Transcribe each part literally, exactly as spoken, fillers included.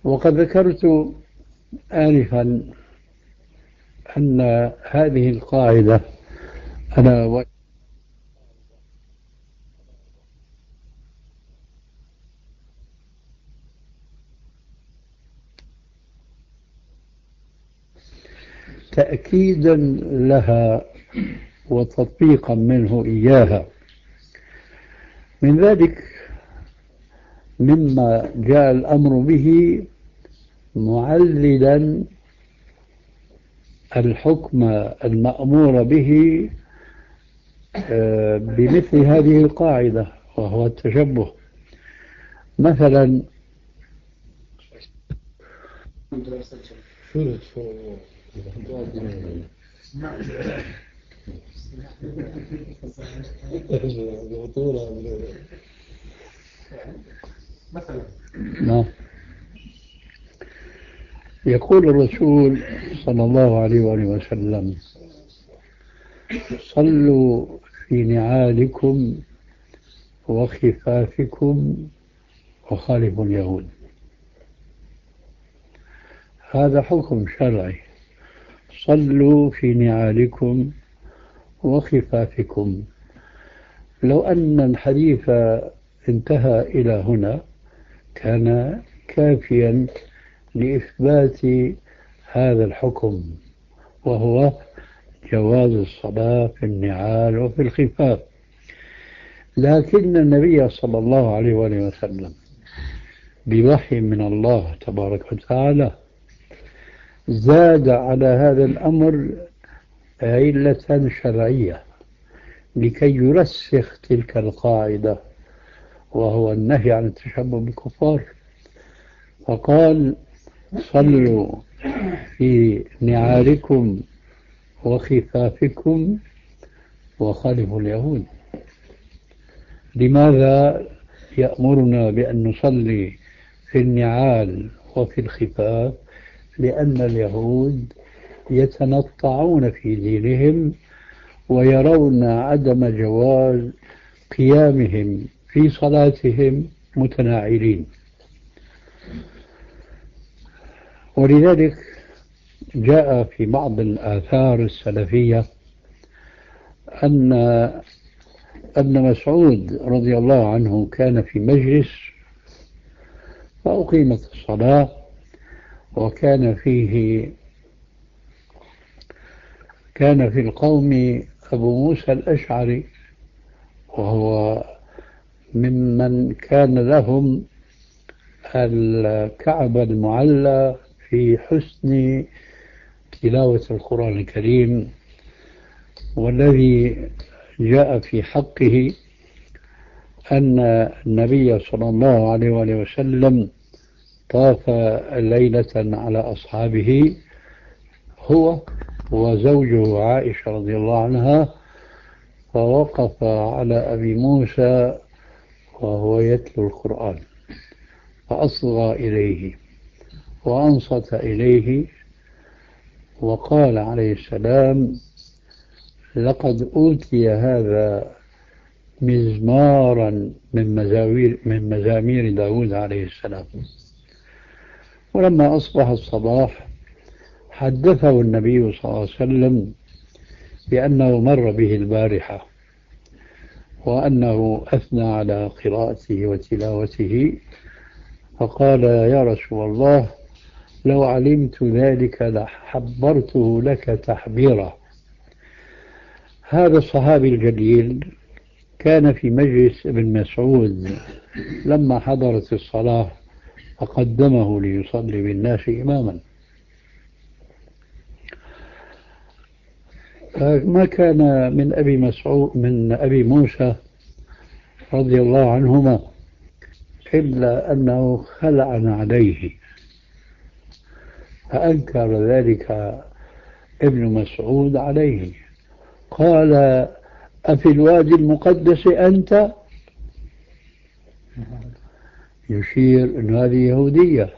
وقد ذكرت آنفا أن هذه القاعدة أنا تأكيدا لها وتطبيقا منه إياها. من ذلك مما جاء الأمر به معللا الحكم المأمور به بمثل هذه القاعدة، وهو التشبه. مثلا نعم، يقول الرسول صلى الله عليه وآله وسلم: صلوا في نعالكم وخفافكم وخالفوا اليهود. هذا حكم شرعي، صلوا في نعالكم وخفافكم. لو أن الحديث انتهى إلى هنا كان كافيا لإثبات هذا الحكم، وهو جواز الصلاة في النعال وفي الخفاف. لكن النبي صلى الله عليه وآله وسلم بوحي من الله تبارك وتعالى زاد على هذا الأمر علة شرعية لكي يرسخ تلك القاعدة، وهو النهي عن التشبه بالكفار. فقال: صلوا في نعالكم وخفافكم وخالفوا اليهود. لماذا يأمرنا بأن نصلي في النعال وفي الخفاف؟ لأن اليهود يتنطعون في دينهم ويرون عدم جواز قيامهم في صلاتهم متناعلين. ولذلك جاء في بعض الآثار السلفية أن ابن مسعود رضي الله عنه كان في مجلس فأقيمت الصلاة، وكان فيه كان في القوم أبو موسى الأشعري، وهو ممن كان لهم الكعبة المعلى في حسن تلاوة القرآن الكريم، والذي جاء في حقه أن النبي صلى الله عليه وآله وسلم طاف ليلة على أصحابه هو وزوجه عائشة رضي الله عنها، فوقف على أبي موسى وهو يتلو القرآن فأصغى إليه وأنصت إليه وقال عليه السلام: لقد أوتي هذا مزمارا من مزامير من مزامير داود عليه السلام. ولما أصبح الصباح حدثه النبي صلى الله عليه وسلم بأنه مر به البارحة وأنه أثنى على قراءته وتلاوته، فقال: يا رسول الله، لو علمت ذلك لحبرته لك تحبيرا. هذا الصحابي الجليل كان في مجلس ابن مسعود لما حضرت الصلاة فقدمه ليصلي بالناس إماما. ما كان من أبي مسعود من أبي موسى رضي الله عنهما إلا أنه خلع عليه، فأنكر ذلك ابن مسعود عليه، قال: أفي الوادي المقدس أنت؟ يشير أن هذه يهودية.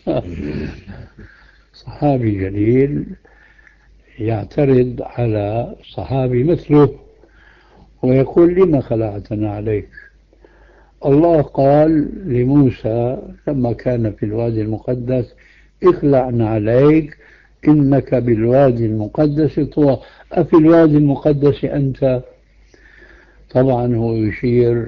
صحابي جليل يعترض على صحابي مثله ويقول: لما خلعتنا عليك؟ الله قال لموسى لما كان في الوادي المقدس اخلع عليك إنك بالوادي المقدس طوى. أفي الوادي المقدس أنت؟ طبعا هو يشير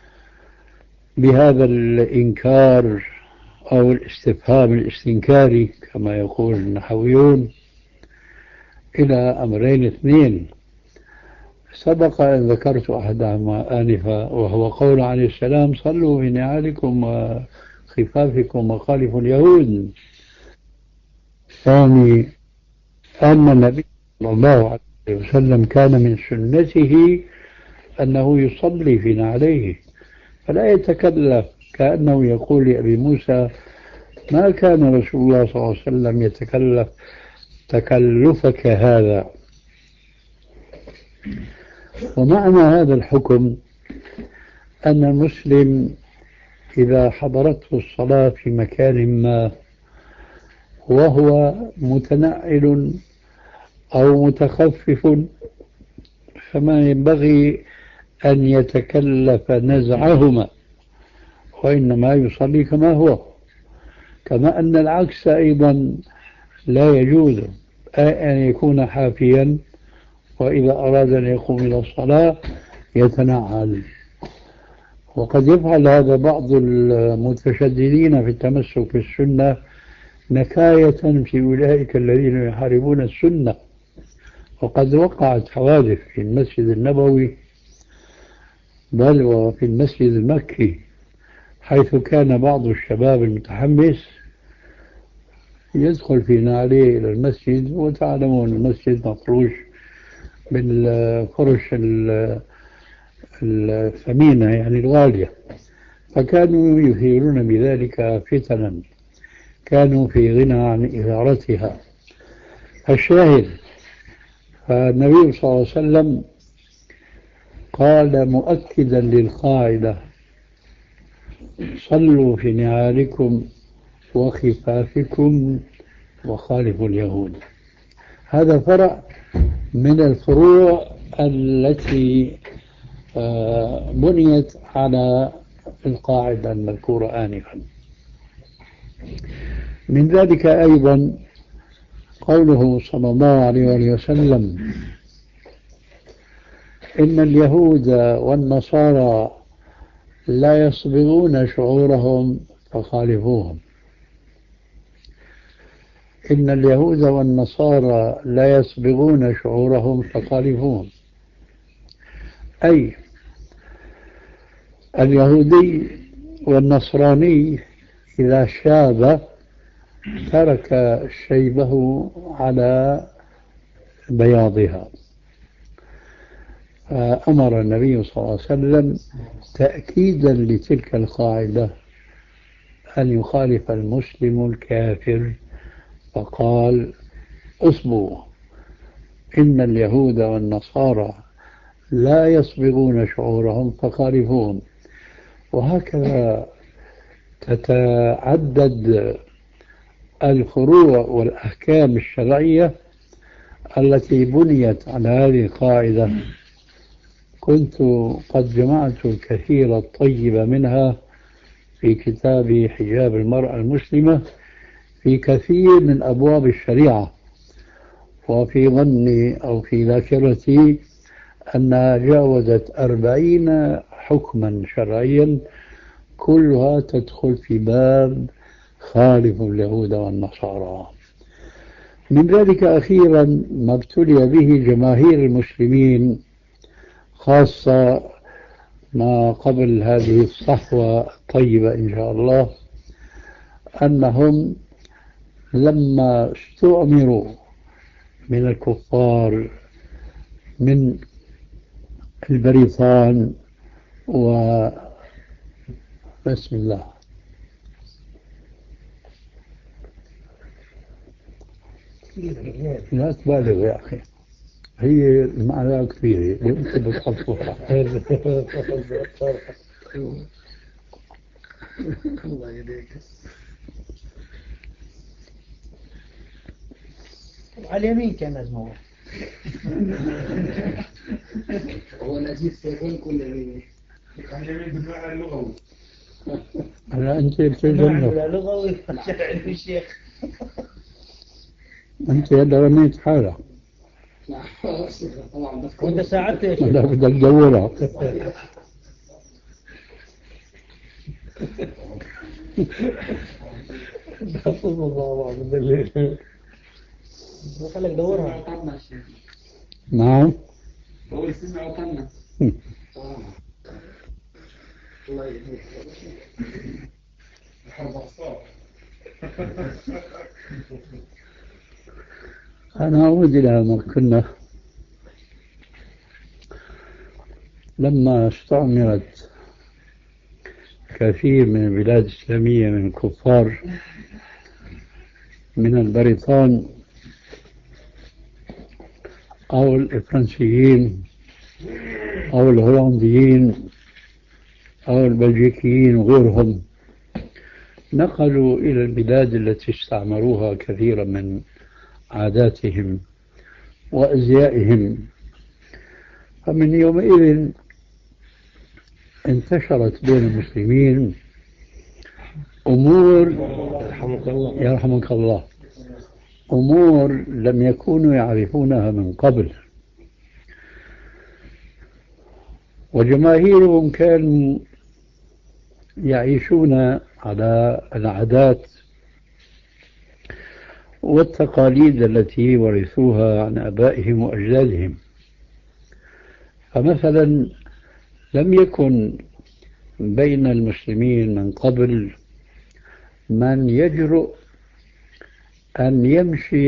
بهذا الإنكار أو الاستفهام الاستنكاري كما يقول النحويون إلى أمرين اثنين سبق أن ذكرت أحدهما آنفا، وهو قول عليه السلام صلوا في نعالكم وخفافكم وخالفوا اليهود. الثاني أن النبي صلى الله عليه وسلم كان من سنته أنه يصلي في نعليه فلا يتكلف، كأنه يقول لأبي موسى ما كان رسول الله صلى الله عليه وسلم يتكلف تكلفك هذا. ومعنى هذا الحكم أن المسلم إذا حضرته الصلاة في مكان ما وهو متنعل أو متخفف فما ينبغي أن يتكلف نزعهما، وإنما يصلي كما هو. كما أن العكس أيضا لا يجوز، أن يكون حافيا وإذا أراد أن يقوم إلى الصلاة يتنعل. وقد يفعل هذا بعض المتشددين في التمسك بالسنة نكاية في أولئك الذين يحاربون السنة. وقد وقعت حوادث في المسجد النبوي بل وفي المسجد المكي، حيث كان بعض الشباب المتحمس يدخل في نعليه إلى المسجد، وتعلمون المسجد مفروش بالفرش الثمينة يعني الغالية، فكانوا يثيرون بذلك فتنا كانوا في غنى عن إثارتها. الشاهد فالنبي صلى الله عليه وسلم قال مؤكدا للقاعدة صلوا في نعالكم وخفافكم وخالفوا اليهود. هذا فرع من الفروع التي بنيت على القاعدة المذكورة آنفا. من ذلك أيضا قوله صلى الله عليه وسلم إن اليهود والنصارى لا يصبغون شعورهم فخالفوهم. إن اليهود والنصارى لا يصبغون شعورهم فخالفوهم، أي اليهودي والنصراني إذا شاب ترك شيبه على بياضها. أمر النبي صلى الله عليه وسلم تأكيدا لتلك القاعدة أن يخالف المسلم الكافر فقال اصبروا إن اليهود والنصارى لا يصبغون شعورهم فخالفوهم. وهكذا تتعدد الفروع والأحكام الشرعية التي بنيت على هذه القاعدة. كنت قد جمعت الكثير الطيب منها في كتاب حجاب المرأة المسلمة في كثير من أبواب الشريعة، وفي ظني أو في ذاكرتي أنها جاوزت أربعين حكما شرعيا كلها تدخل في باب خالف اليهود والنصارى. من ذلك أخيرا ما ابتلي به جماهير المسلمين خاصة ما قبل هذه الصحوة الطيبة إن شاء الله، أنهم لما استؤمروا من الكفار من البريطان و بسم الله لا تبالغ يا أخي، هي المعنى كثيرة أنت بتحطها. الله يديك. على اليمين كان أزمه هو نجيب سيكون كل يمين. اليمين بالمعنى اللغوي. هلا أنت بتتجنب. بالمعنى اللغوي شرعي الشيخ. أنت هلا رميت حالك. وأنت ساعدت يا لا شيخ. بدك تدورها. خليك دورها. نعم. هو يسمع وطننا. الله يهديك. الحرب عصار. أنا أعود إلى ما كنا لما استعمرت كثير من البلاد الإسلامية من الكفار من البريطان أو الفرنسيين أو الهولنديين أو البلجيكيين وغيرهم، نقلوا إلى البلاد التي استعمروها كثيرا من عاداتهم وأزيائهم، فمن يومئذ انتشرت بين المسلمين أمور يرحمك الله يرحمك الله أمور لم يكونوا يعرفونها من قبل، وجماهيرهم كانوا يعيشون على العادات والتقاليد التي ورثوها عن آبائهم وأجدادهم. فمثلا لم يكن بين المسلمين من قبل من يجرؤ أن يمشي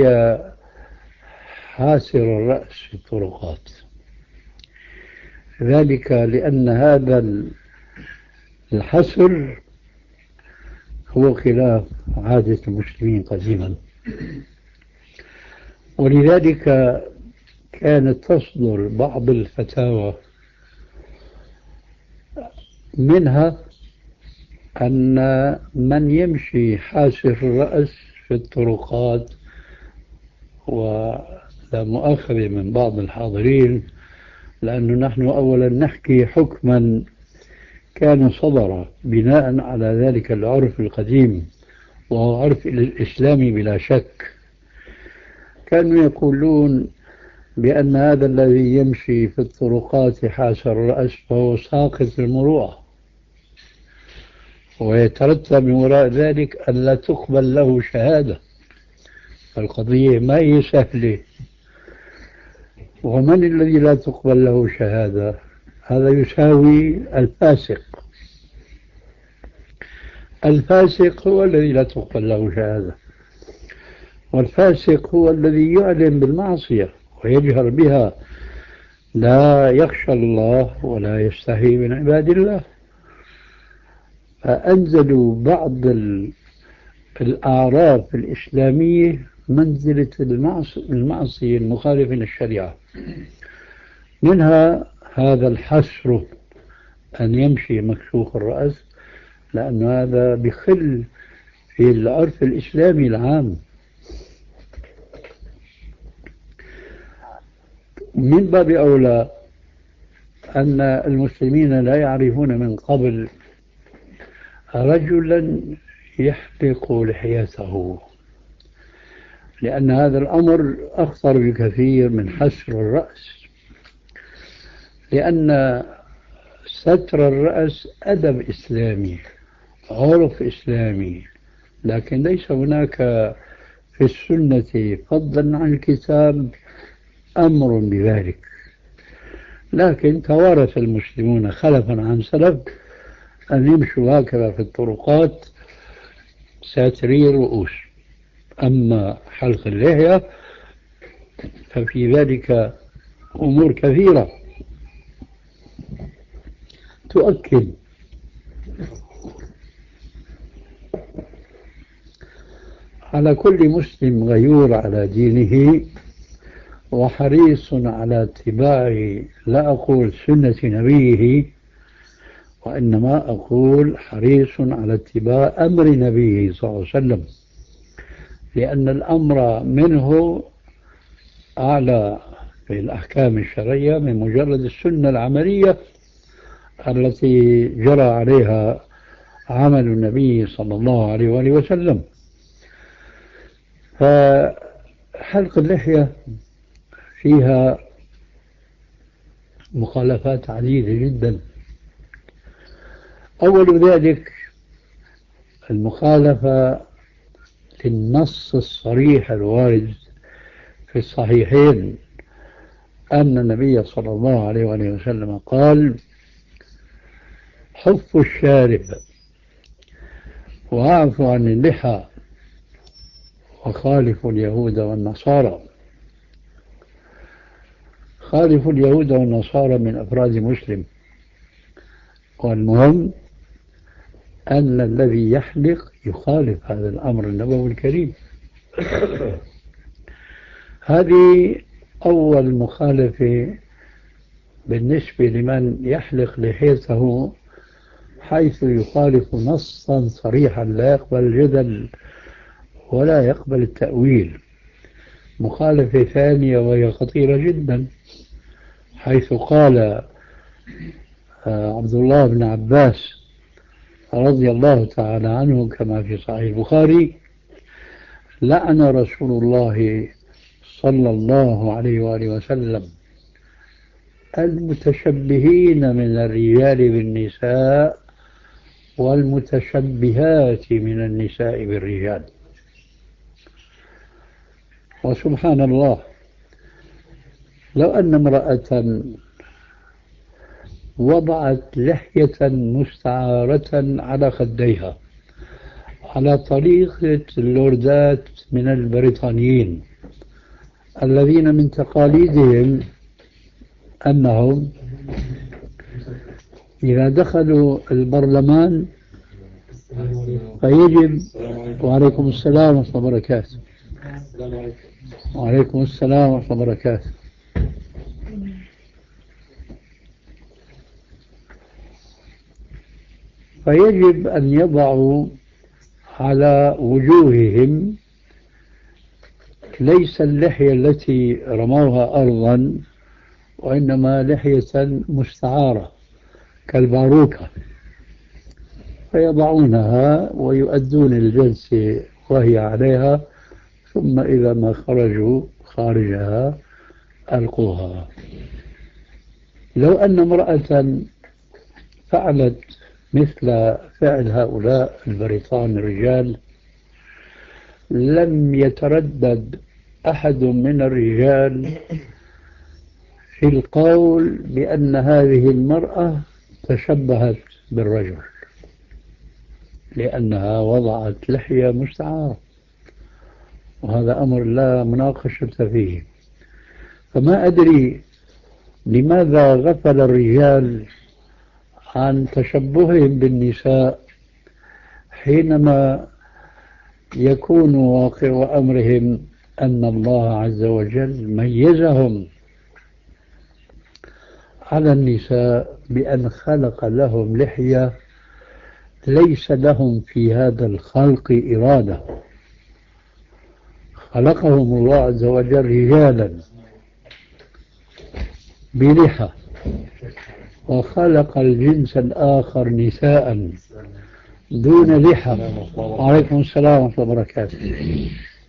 حاسر الرأس في الطرقات، ذلك لأن هذا الحسر هو خلاف عادة المسلمين قديما، ولذلك كانت تصدر بعض الفتاوى منها أن من يمشي حاسر الرأس في الطرقات، ولا مؤاخذة من بعض الحاضرين لأنه نحن أولا نحكي حكما كان صدر بناء على ذلك العرف القديم وهو عرف الإسلامي بلا شك، كانوا يقولون بأن هذا الذي يمشي في الطرقات حاسر الرأس فهو ساقط المروءة، ويترتب من وراء ذلك أن لا تقبل له شهادة. القضية ما هي سهلة. ومن الذي لا تقبل له شهادة؟ هذا يساوي الفاسق. الفاسق هو الذي لا تقبل له شهادة، والفاسق هو الذي يعلن بالمعصية ويجهر بها، لا يخشى الله ولا يستحي من عباد الله. فأنزلوا بعض الأعراف الإسلامية منزلة المعصية المخالفة للشريعة، منها هذا الحسر أن يمشي مكشوف الرأس، لأن هذا بخل في العرف الإسلامي العام. من باب أولى أن المسلمين لا يعرفون من قبل رجلا يحلق لحيته، لأن هذا الأمر أخطر بكثير من حسر الرأس، لأن ستر الرأس أدب إسلامي، عرف إسلامي، لكن ليس هناك في السنة فضلا عن الكتاب أمر بذلك. لكن توارث المسلمون خلفا عن سلف أن يمشوا هكذا في الطرقات ساتري الرؤوس. أما حلق اللحية ففي ذلك أمور كثيرة تؤكد على كل مسلم غيور على دينه وحريص على اتباع، لا أقول سنة نبيه، وإنما أقول حريص على اتباع أمر نبيه صلى الله عليه وسلم، لأن الأمر منه أعلى في الأحكام الشرعية من مجرد السنة العملية التي جرى عليها عمل النبي صلى الله عليه وآله وسلم. فحلق اللحية فيها مخالفات عديدة جدا. أول ذلك المخالفة للنص الصريح الوارد في الصحيحين أن النبي صلى الله عليه وآله وسلم قال: حفوا الشارب وأعفوا عن اللحى وخالفوا اليهود والنصارى. خالفوا اليهود والنصارى من أفراد مسلم، والمهم أن الذي يحلق يخالف هذا الأمر النبوي الكريم. هذه أول مخالفة بالنسبة لمن يحلق لحيته، حيث يخالف نصا صريحا لا يقبل الجدل ولا يقبل التأويل. مخالفة ثانية وهي خطيرة جدا، حيث قال عبد الله بن عباس رضي الله تعالى عنه كما في صحيح البخاري: لعن رسول الله صلى الله عليه وآله وسلم المتشبهين من الرجال بالنساء والمتشبهات من النساء بالرجال. وسبحان الله، لو أن امرأة وضعت لحية مستعارة على خديها على طريقة اللوردات من البريطانيين الذين من تقاليدهم أنهم إذا دخلوا البرلمان فيجب، وعليكم السلام ورحمة الله وبركاته، وعليكم السلام ورحمة الله وبركاته، فيجب أن يضعوا على وجوههم ليس اللحية التي رموها أرضا، وإنما لحية مستعارة كالباروكة، فيضعونها ويؤدون الجلسة وهي عليها، ثم إذا ما خرجوا خارجها ألقوها. لو أن امرأة فعلت مثل فعل هؤلاء البريطان الرجال، لم يتردد أحد من الرجال في القول بأن هذه المرأة تشبهت بالرجل، لأنها وضعت لحية مستعارة، وهذا أمر لا مناقشة فيه. فما أدري لماذا غفل الرجال عن تشبههم بالنساء حينما يكون واقع أمرهم أن الله عز وجل ميزهم على النساء بأن خلق لهم لحية ليس لهم في هذا الخلق إرادة. خلقهم الله عز وجل رجالا بلحى، وخلق الجنس الآخر نساء دون لحى. وعليكم السلام ورحمة الله وبركاته.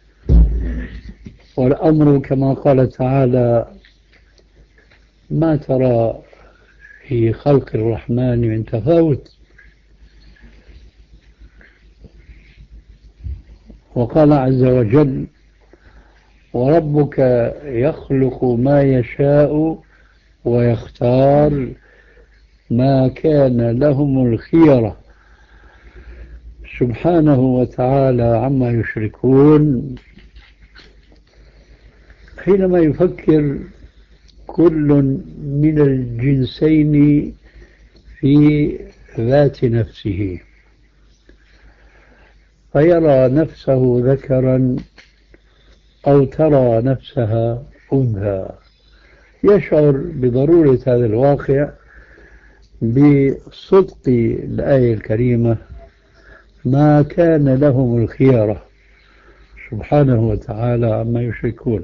والأمر كما قال تعالى: ما ترى في خلق الرحمن من تفاوت. وقال عز وجل: وربك يخلق ما يشاء ويختار ما كان لهم الخيرة. سبحانه وتعالى عما يشركون. حينما يفكر كل من الجنسين في ذات نفسه فيرى نفسه ذكرا أو ترى نفسها أنثى، يشعر بضرورة هذا الواقع بصدق الآية الكريمة: ما كان لهم الخيرة. سبحانه وتعالى عما يشركون.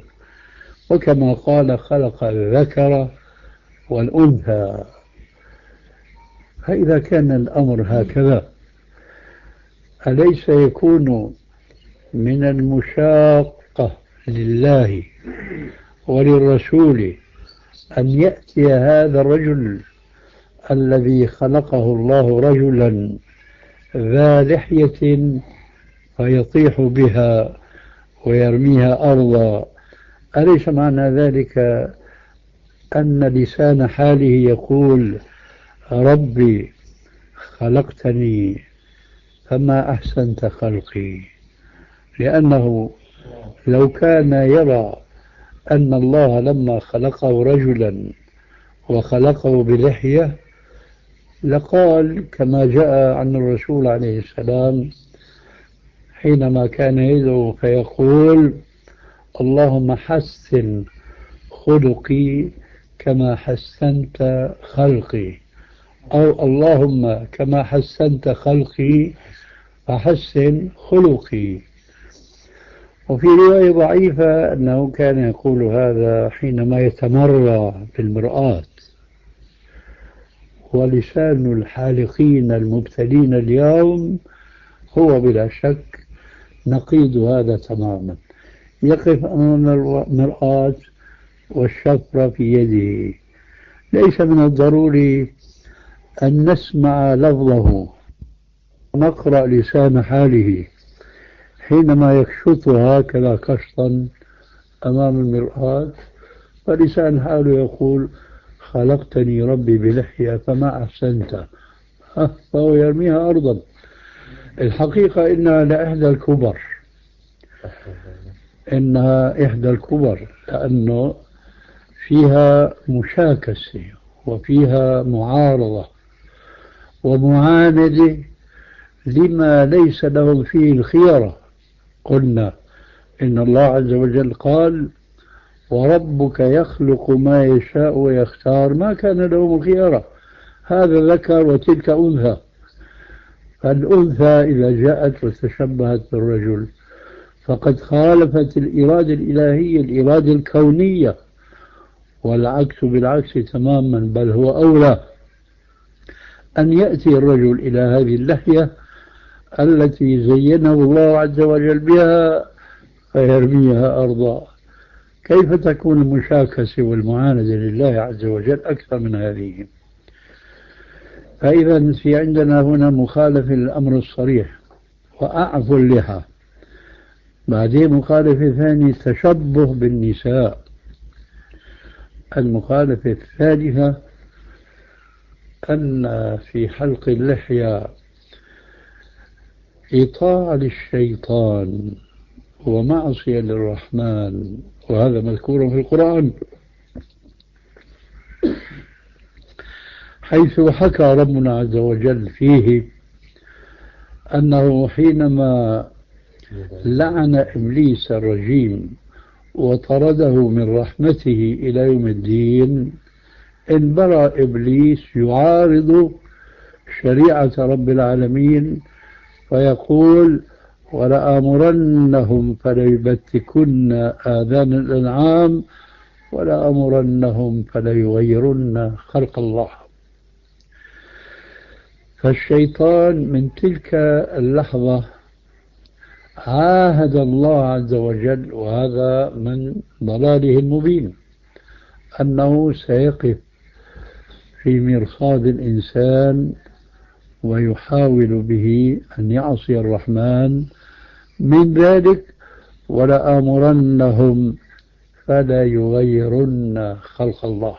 وكما قال: خلق الذكر والأنثى. فإذا كان الأمر هكذا أليس يكون من المشاقة لله وللرسول أن يأتي هذا الرجل الذي خلقه الله رجلا ذا لحية فيطيح بها ويرميها أرضا؟ أليس معنى ذلك أن لسان حاله يقول ربي خلقتني فما أحسنت خلقي؟ لأنه لو كان يرى أن الله لما خلقه رجلا وخلقه بلحية لقال كما جاء عن الرسول عليه السلام حينما كان يدعو فيقول اللهم حسن خلقي كما حسنت خلقي، أو اللهم كما حسنت خلقي فحسن خلقي. وفي رواية ضعيفة أنه كان يقول هذا حينما يتمرى في المرآة. ولسان الحالقين المبتلين اليوم هو بلا شك نقيض هذا تماما. يقف أمام المرآة والشفرة في يده، ليس من الضروري أن نسمع لفظه ونقرأ لسان حاله حينما يكشط هكذا كشطا أمام المرآة، فلسان حاله يقول خلقتني ربي بلحية فما أحسنت، فهو يرميها أرضا. الحقيقة إنها لإحدى الكبر، إنها إحدى الكبر لأنه فيها مشاكسة وفيها معارضة ومعاندة لما ليس لهم فيه الخيرة. قلنا إن الله عز وجل قال وربك يخلق ما يشاء ويختار، ما كان لهم الخيرة، هذا ذكر وتلك أنثى. فالأنثى إذا جاءت وتشبهت بالرجل فقد خالفت الإرادة الإلهية الإرادة الكونية، والعكس بالعكس تماما، بل هو أولى أن يأتي الرجل إلى هذه اللحية التي زينه الله عز وجل بها فيرميها أرضا. كيف تكون المشاكسة والمعاندة لله عز وجل أكثر من هذه؟ فإذا في عندنا هنا مخالفة للأمر الصريح وأعفو اللحى. بعدين مخالفة ثانية تشبه بالنساء. المخالفة الثالثة أن في حلق اللحية إطاعة للشيطان ومعصية للرحمن، وهذا مذكور في القرآن، حيث حكى ربنا عز وجل فيه أنه حينما لعن إبليس الرجيم وطرده من رحمته إلى يوم الدين، انبرى إبليس يعارض شريعة رب العالمين فيقول ولآمرنهم فليبتكن آذان الأنعام ولآمرنهم فليغيرن خلق الله. فالشيطان من تلك اللحظة عاهد الله عز وجل، وهذا من ضلاله المبين، أنه سيقف في مرصاد الإنسان ويحاول به أن يعصي الرحمن. من ذلك ولآمرنهم فلا يغيرن خلق الله،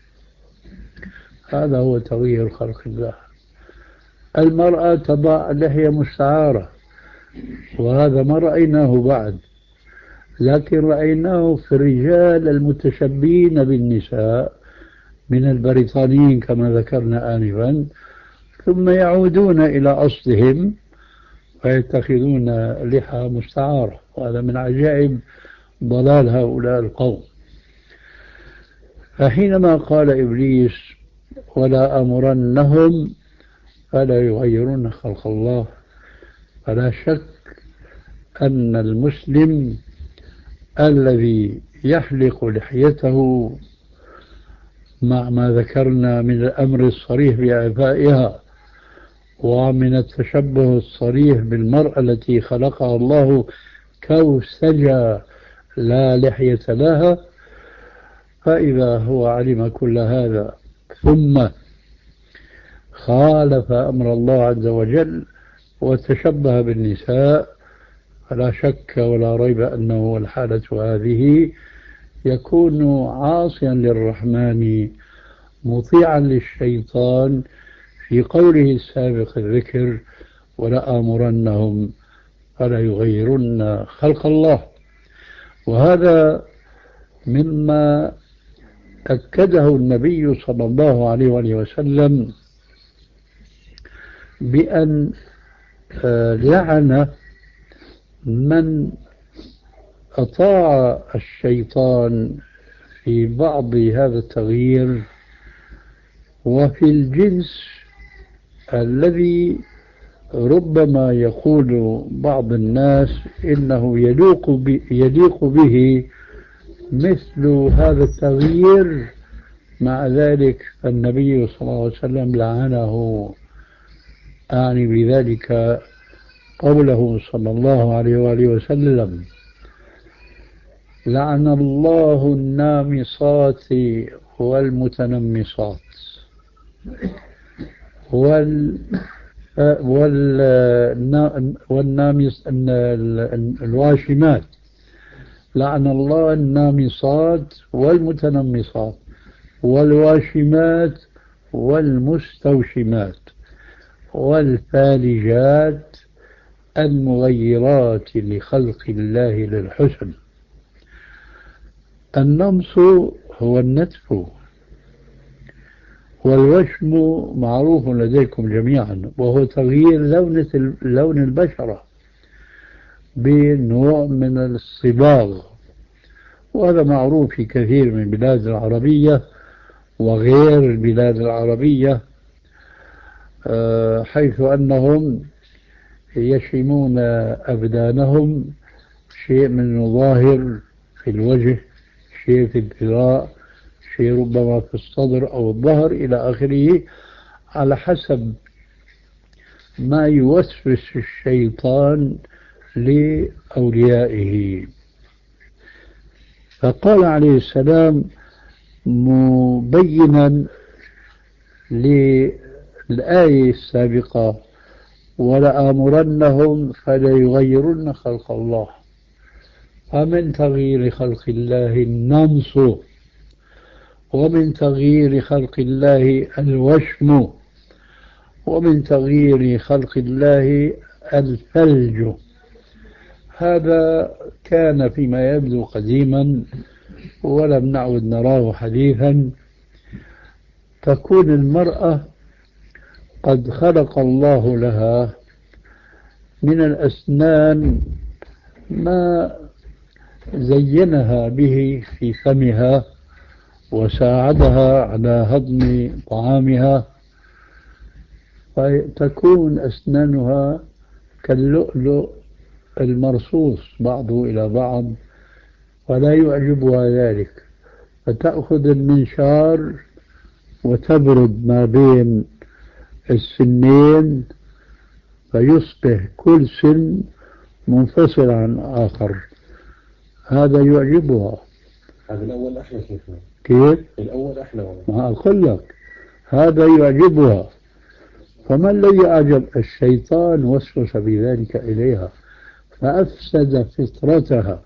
هذا هو تغيير خلق الله. المرأة تضع لحية مستعارة، وهذا ما رأيناه بعد، لكن رأيناه في الرجال المتشبهين بالنساء من البريطانيين كما ذكرنا آنفا، ثم يعودون إلى أصلهم ويتخذون لحى مستعارة، وهذا من عجائب ضلال هؤلاء القوم. فحينما قال إبليس ولا أمرنهم فلا يغيرون خلق الله، فلا شك أن المسلم الذي يحلق لحيته مع ما ذكرنا من الأمر الصريح بإعفائها ومن التشبه الصريح بالمرأة التي خلقها الله كوسجة لا لحية لها، فإذا هو علم كل هذا ثم خالف أمر الله عز وجل وتشبه بالنساء، فلا شك ولا ريب أنه الحالة هذه يكون عاصيا للرحمن مطيعا للشيطان في قوله السابق الذكر ولآمرنهم فلا يغيرن خلق الله. وهذا مما أكده النبي صلى الله عليه وآله وسلم بأن لعن من أطاع الشيطان في بعض هذا التغيير، وفي الجنس الذي ربما يقول بعض الناس إنه يليق يليق به مثل هذا التغيير، مع ذلك النبي صلى الله عليه وسلم لعنه. أعني بذلك قوله صلى الله عليه وآله وسلم: لعن الله النامصات والمتنمصات وال وال والنامص الواشمات. لعن الله النامصات والمتنمصات والواشمات والمستوشمات والفالجات المغيرات لخلق الله للحسن. النمص هو النتف، والوشم معروف لديكم جميعا، وهو تغيير لون لون البشرة بنوع من الصباغ، وهذا معروف في كثير من البلاد العربية وغير البلاد العربية، حيث أنهم يشمون أبدانهم شيء من الظاهر في الوجه، شيء في الذراع، شيء ربما في الصدر أو الظهر إلى آخره، على حسب ما يوسوس الشيطان لأوليائه. فقال عليه السلام مبينا للآية السابقة: ولآمرنهم فليغيرن خلق الله. فمن تغيير خلق الله النمص، ومن تغيير خلق الله الوشم، ومن تغيير خلق الله الفلج. هذا كان فيما يبدو قديما ولم نعد نراه حديثا. تكون المرأة قد خلق الله لها من الأسنان ما زينها به في فمها وساعدها على هضم طعامها، فتكون أسنانها كاللؤلؤ المرصوص بعضه إلى بعض، ولا يعجبها ذلك، فتأخذ المنشار وتبرد ما بين السنين فيصبح كل سن منفصل عن آخر. هذا يعجبها. هذا الأول أحلى. كيف؟ كيف؟ الأول أحلى والله. ما أقول لك هذا يعجبها. فما الذي أعجب؟ الشيطان وسوس بذلك إليها فأفسد فطرتها.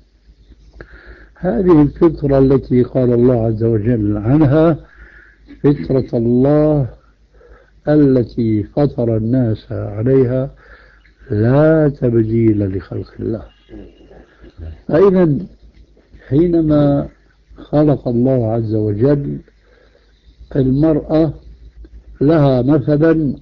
هذه الفطرة التي قال الله عز وجل عنها: فطرة الله التي فطر الناس عليها لا تبديل لخلق الله. فإذا حينما خلق الله عز وجل المرأة لها مثلا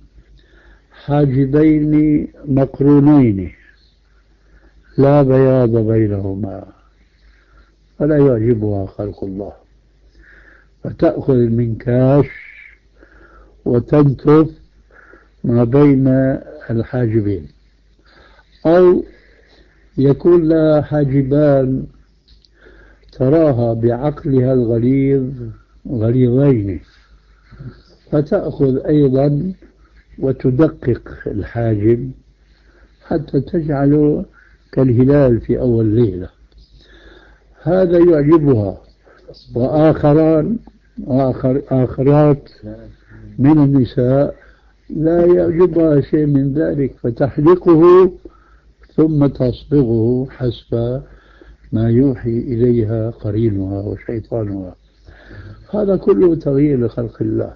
حاجبين مقرونين لا بياض بينهما، فلا يعجبها خلق الله، فتأخذ المنكاش وتنتف ما بين الحاجبين، أو يكون لها حاجبان تراها بعقلها الغليظ غليظين، فتأخذ أيضا وتدقق الحاجب حتى تجعله كالهلال في أول ليلة. هذا يعجبها. وآخران آخر آخرات من النساء لا يعجبها شيء من ذلك، فتحلقه ثم تصبغه حسب ما يوحي إليها قرينها وشيطانها. هذا كله تغيير لخلق الله.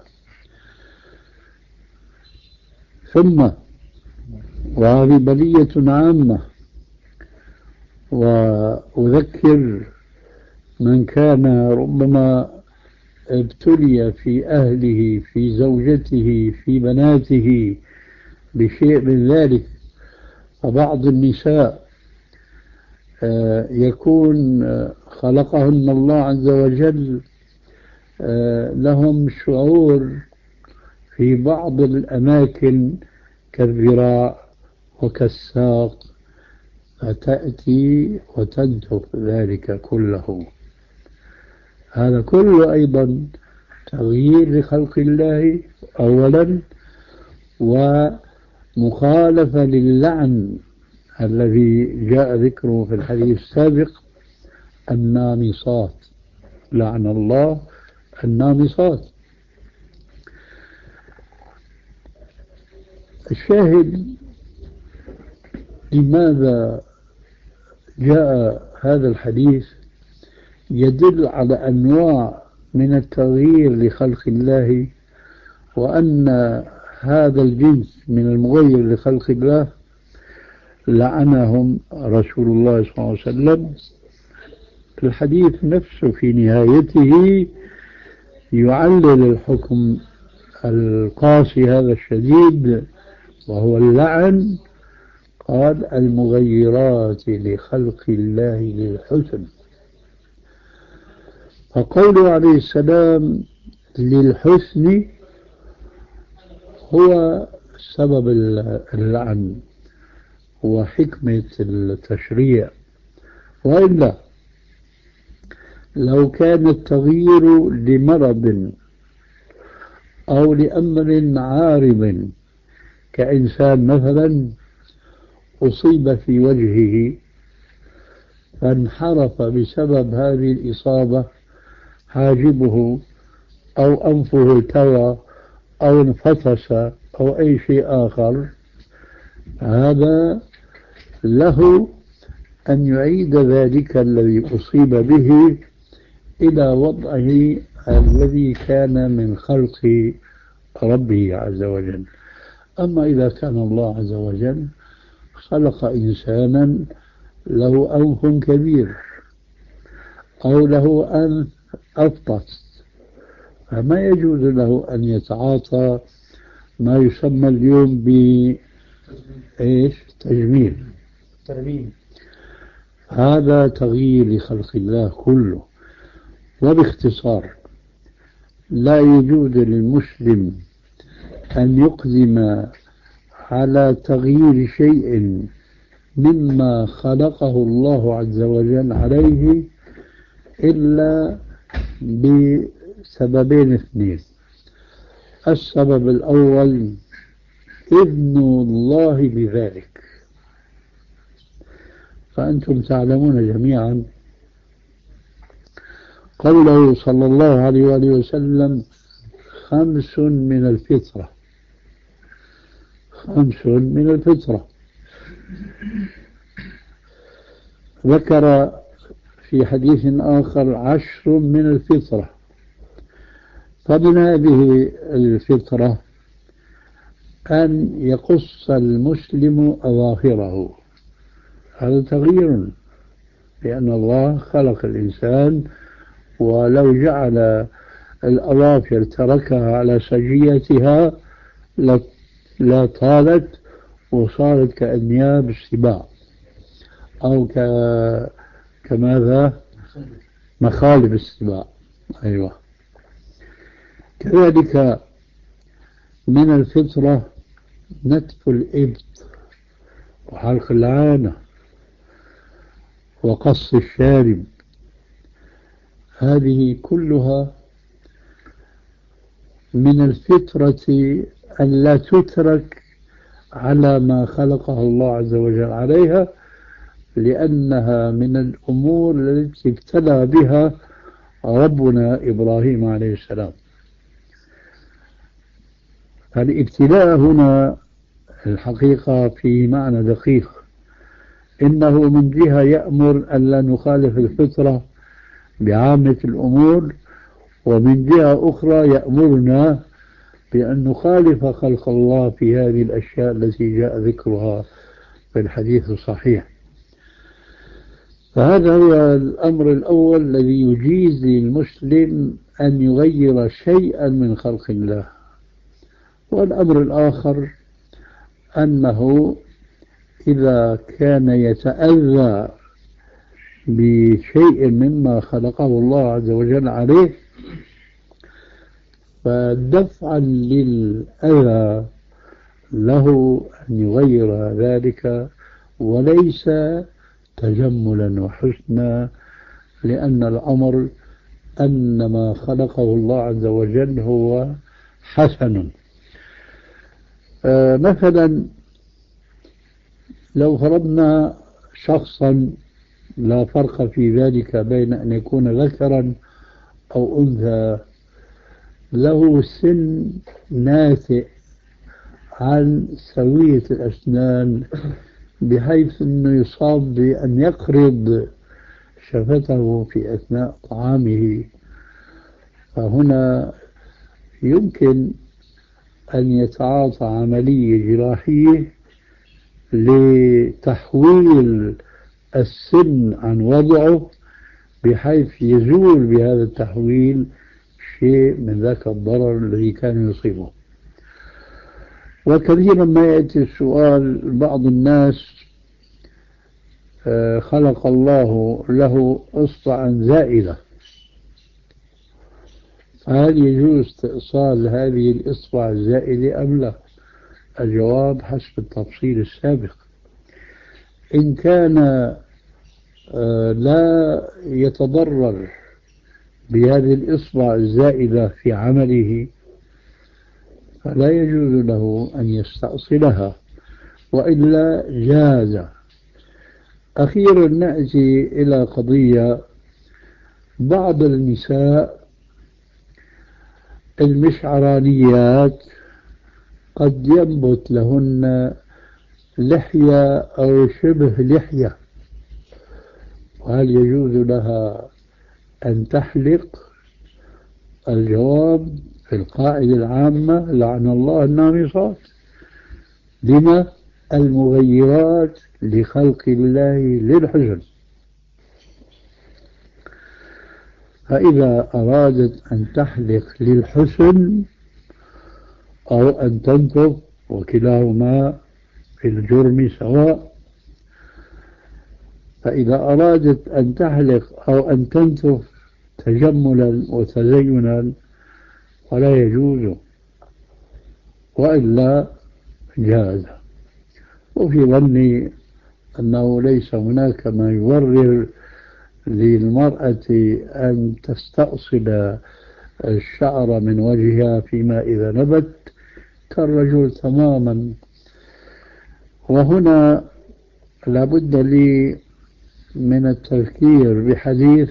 ثم وهذه بلية عامة، وأذكر من كان ربما ابتلي في أهله في زوجته في بناته بشيء من ذلك. فبعض النساء يكون خلقهن الله عز وجل لهم شعور في بعض الأماكن كالذراع وكالساق، فتأتي وتنتف ذلك كله. هذا كله أيضا تغيير لخلق الله أولا، ومخالفة للعن الذي جاء ذكره في الحديث السابق، النامصات، لعن الله النامصات. الشاهد لماذا جاء هذا الحديث؟ يدل على أنواع من التغيير لخلق الله، وأن هذا الجنس من المغير لخلق الله لعنهم رسول الله صلى الله عليه وسلم. الحديث نفسه في نهايته يعلل الحكم القاسي هذا الشديد وهو اللعن. قال: المغيرات لخلق الله للحسن. فقوله عليه السلام للحسن هو سبب اللعن وحكمة التشريع. وإلا لو كان التغيير لمرض أو لأمر عارض، كإنسان مثلا أصيب في وجهه فانحرف بسبب هذه الإصابة حاجبه أو أنفه التوى أو انفطس أو أي شيء آخر، هذا له أن يعيد ذلك الذي أصيب به إلى وضعه الذي كان من خلق ربه عز وجل. أما إذا كان الله عز وجل خلق إنسانا له أنف كبير أو له أنف أفطس، فما يجوز له أن يتعاطى ما يسمى اليوم بإيش؟ تجميل، ترميم. هذا تغيير لخلق الله كله. وباختصار، لا يجوز للمسلم أن يقدم على تغيير شيء مما خلقه الله عز وجل عليه إلا بسببين اثنين. السبب الأول إذن الله بذلك، فأنتم تعلمون جميعا قوله صلى الله عليه وآله وسلم: خمس من الفطرة، خمس من الفطرة. ذكر في حديث آخر عشر من الفطرة. فمن هذه الفطرة أن يقص المسلم أظافره، هذا تغيير، لأن الله خلق الإنسان ولو جعل الأظافر تركها على سجيتها لا طالت وصارت كأنياب السباع أو ك... كماذا مخالب السباع. أيوة. كذلك من الفطرة نتف الإبط وحلق العانة وقص الشارب، هذه كلها من الفطرة أن لا تترك على ما خلقها الله عز وجل عليها، لأنها من الأمور التي ابتلى بها ربنا إبراهيم عليه السلام. فالابتلاء هنا الحقيقة في معنى دقيق، إنه من جهة يأمر أن لا نخالف الفطرة بعامة الأمور، ومن جهة أخرى يأمرنا بأن نخالف خلق الله في هذه الأشياء التي جاء ذكرها في الحديث الصحيح. فهذا هو الأمر الأول الذي يجيز للمسلم أن يغير شيئا من خلق الله. والأمر الآخر أنه إذا كان يتأذى بشيء مما خلقه الله عز وجل عليه، فدفعا للأذى له أن يغير ذلك، وليس تجملا وحسنا، لأن الأمر أن ما خلقه الله عز وجل هو حسن. آه مثلا لو فرضنا شخصا لا فرق في ذلك بين أن يكون ذكرا أو أنثى، له سن ناتئ عن سوية الأسنان بحيث أنه يصاب بأن يقرض شفته في أثناء طعامه، فهنا يمكن أن يتعاطى عملية جراحية لتحويل السن عن وضعه، بحيث يزول بهذا التحويل شيء من ذاك الضرر الذي كان يصيبه. وكثيرا ما يأتي السؤال، بعض الناس خلق الله له إصبعا زائدة، فهل يجوز استئصال هذه الإصبع الزائدة أم لا؟ الجواب حسب التفصيل السابق. إن كان لا يتضرر بهذه الإصبع الزائدة في عمله فلا يجوز له أن يستأصلها، وإلا جاز. أخيرا نأتي إلى قضية بعض النساء المشعرانيات قد ينبت لهن لحية أو شبه لحية، وهل يجوز لها أن تحلق؟ الجواب في القاعدة العامة: لعن الله النامصات. لما؟ المغيرات لخلق الله للحسن. فإذا أرادت أن تحلق للحسن أو أن تنتف، وكلاهما في الجرم سواء، فإذا أرادت أن تحلق أو أن تنتف تجملا وتزينا فلا يجوز، وإلا جاز. وفي ظني أنه ليس هناك ما يبرر للمرأة أن تستأصل الشعر من وجهها فيما إذا نبت كالرجل تماما. وهنا لابد لي من التذكير بحديث،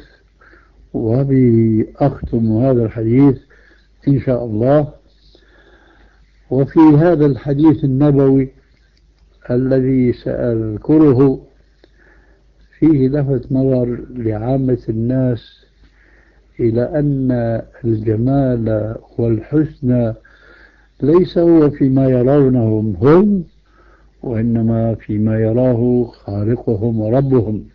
وبأختم هذا الحديث إن شاء الله. وفي هذا الحديث النبوي الذي سأذكره فيه لفت نظر لعامة الناس إلى أن الجمال والحسن ليس هو فيما يرونهم هم، وإنما فيما يراه خالقهم وربهم.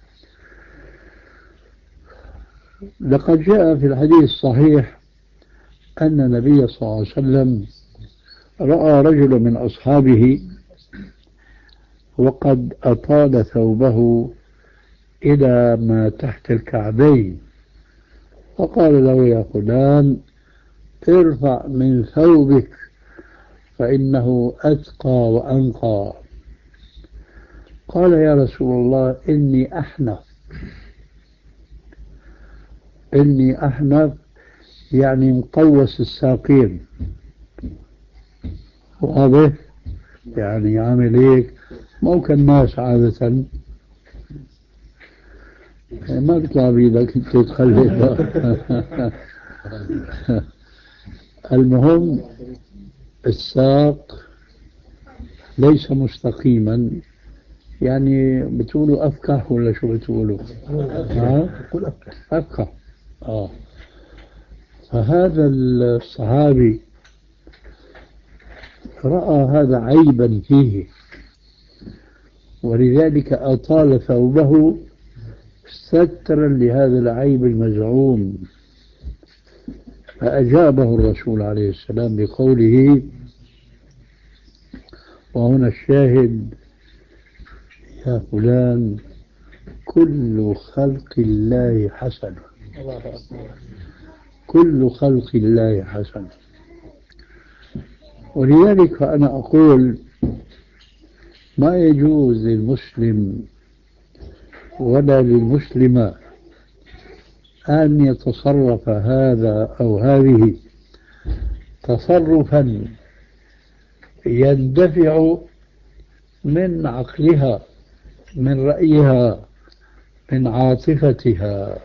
لقد جاء في الحديث الصحيح أن النبي صلى الله عليه وسلم رأى رجل من أصحابه وقد أطال ثوبه إلى ما تحت الكعبين، فقال له: يا فلان، ارفع من ثوبك فإنه أتقى وأنقى. قال: يا رسول الله، إني أحنف إني أحنف يعني مقوس الساقين، واضح؟ يعني عامل هيك، مو كالناس عادة ما بيطلع بيدك انت تخلي. المهم الساق ليس مستقيما، يعني بتقولوا أفكه ولا شو بتقولوا؟ ها؟ أفكه. آه. فهذا الصحابي رأى هذا عيبا فيه، ولذلك أطال ثوبه سترا لهذا العيب المزعوم. فأجابه الرسول عليه السلام بقوله، وهنا الشاهد: يا فلان كل خلق الله حسن. كل خلق الله حسن. ولذلك فأنا أقول ما يجوز للمسلم ولا للمسلمة أن يتصرف هذا أو هذه تصرفا يندفع من عقلها، من رأيها، من عاطفتها،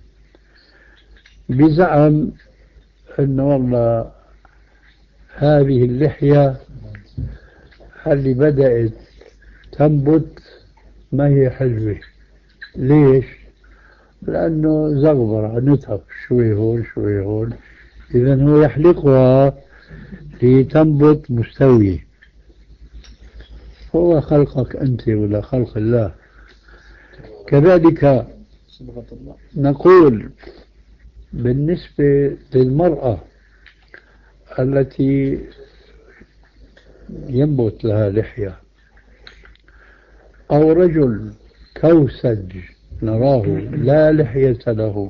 بزعم أن والله هذه اللحية اللي بدأت تنبت ما هي حلوة. ليش؟ لأنه زغبرة نتف شوي هون شوي هون، إذن هو يحلقها لتنبت مستوية. هو خلقك أنت ولا خلق الله؟ كذلك نقول بالنسبة للمرأة التي ينبت لها لحية، أو رجل كوسج نراه لا لحية له.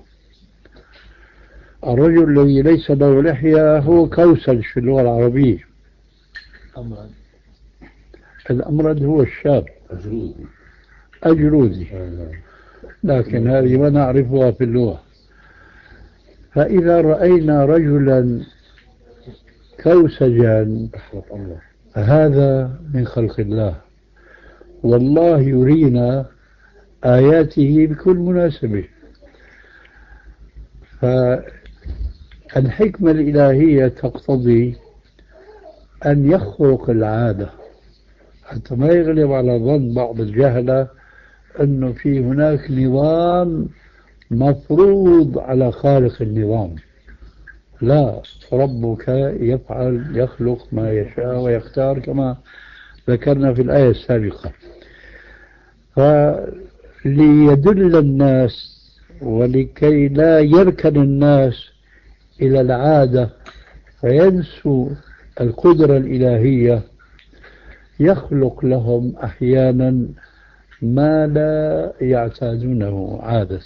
الرجل الذي ليس له لحية هو كوسج في اللغة العربية. أمرد. الأمرد هو الشاب أجرودي. أجرودي، لكن هذه ما نعرفها في اللغة. فإذا رأينا رجلا كوسجا هذا من خلق الله، والله يرينا آياته بكل مناسبة. فالحكمة الإلهية تقتضي أن يخرق العادة حتى ما يغلب على ظن بعض الجهلة أنه في هناك نظام مفروض على خالق النظام. لا، ربك يفعل يخلق ما يشاء ويختار كما ذكرنا في الآية السابقة. فليدل الناس ولكي لا يركن الناس إلى العادة فينسوا القدرة الإلهية، يخلق لهم أحيانا ما لا يعتادونه عادة،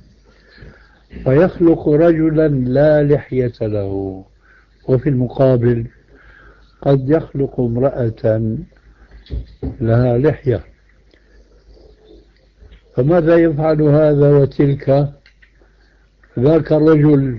فيخلق رجلا لا لحية له، وفي المقابل قد يخلق امرأة لها لحية. فماذا يفعل هذا وتلك؟ ذاك الرجل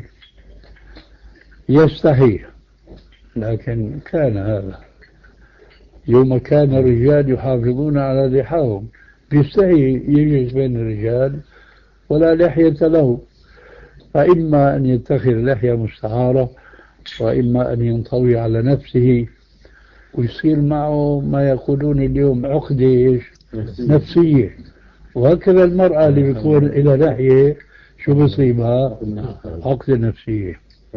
يستحي، لكن كان هذا يوم كان الرجال يحافظون على لحاهم، بيستحي يجلس بين الرجال ولا لحية له، فإما أن يتخذ لحية مستعارة، وإما أن ينطوي على نفسه ويصير معه ما يقولون اليوم عقدة نفسية. وهكذا المرأة اللي بيكون إلى لحية شو بصيبها؟ عقدة نفسية.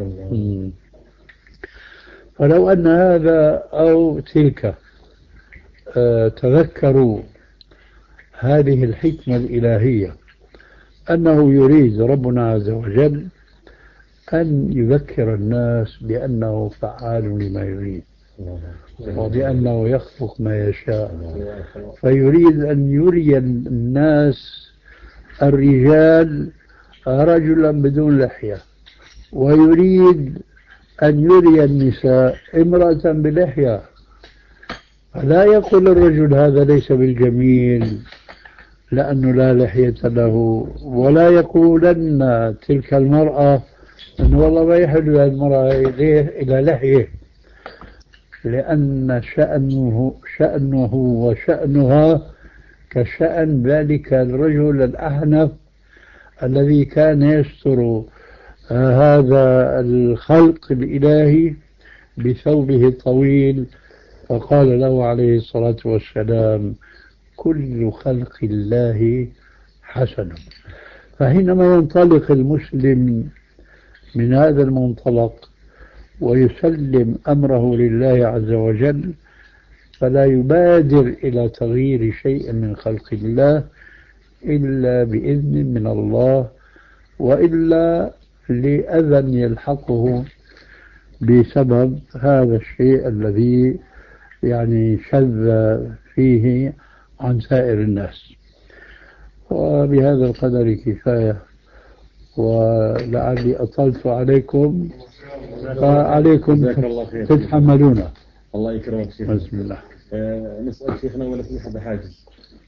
فلو أن هذا أو تلك آه تذكروا هذه الحكمة الإلهية، أنه يريد ربنا عز وجل أن يذكر الناس بأنه فعال لما يريد، وبأنه يخلق ما يشاء، فيريد أن يري الناس الرجال رجلا بدون لحية، ويريد أن يري النساء امرأة بلحية. فلا يقول الرجل هذا ليس بالجميل لأنه لا لحية له، ولا يقولن تلك المرأة أنه والله ما يحل المرأة إليه إلى لحيه، لأن شأنه شأنه وشأنها كشأن ذلك الرجل الأحنف الذي كان يستر هذا الخلق الإلهي بثوبه الطويل، فقال له عليه الصلاة والسلام: كل خلق الله حسن. فحينما ينطلق المسلم من هذا المنطلق ويسلم أمره لله عز وجل، فلا يبادر إلى تغيير شيء من خلق الله إلا بإذن من الله، وإلا لأذى يلحقه بسبب هذا الشيء الذي يعني شذ فيه عن سائر الناس. وبهذا القدر كفاية، ولعلي أطلت عليكم فعليكم تتحملون. الله يكرمك شيخ. بسم الله. آه نسأل شيخنا ولا في حدا حاجز؟